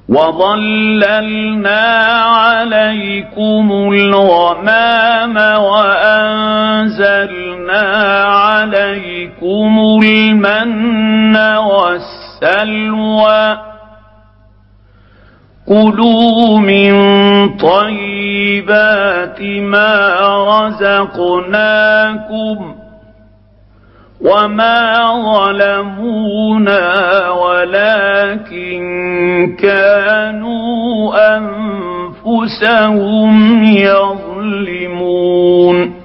وظللنا عليكم الغمام وأنزلنا عليكم المن والسلوى كلوا من طيبات ما رزقناكم وما ظلمونا ولكن كانوا أنفسهم يظلمون